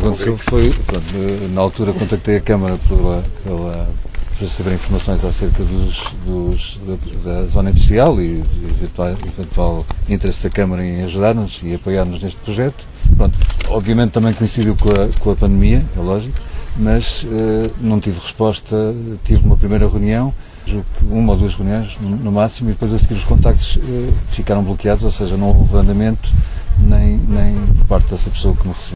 aconteceu foi, pronto, na altura contactei a Câmara para saber informações acerca da zona industrial e eventual interesse da Câmara em ajudar-nos e apoiar-nos neste projeto. Pronto, obviamente também coincidiu com a pandemia, é lógico, mas não tive resposta. Tive uma primeira reunião, uma ou duas reuniões no máximo, e depois a seguir os contactos ficaram bloqueados, ou seja, não houve andamento nem por parte dessa pessoa que me recebeu.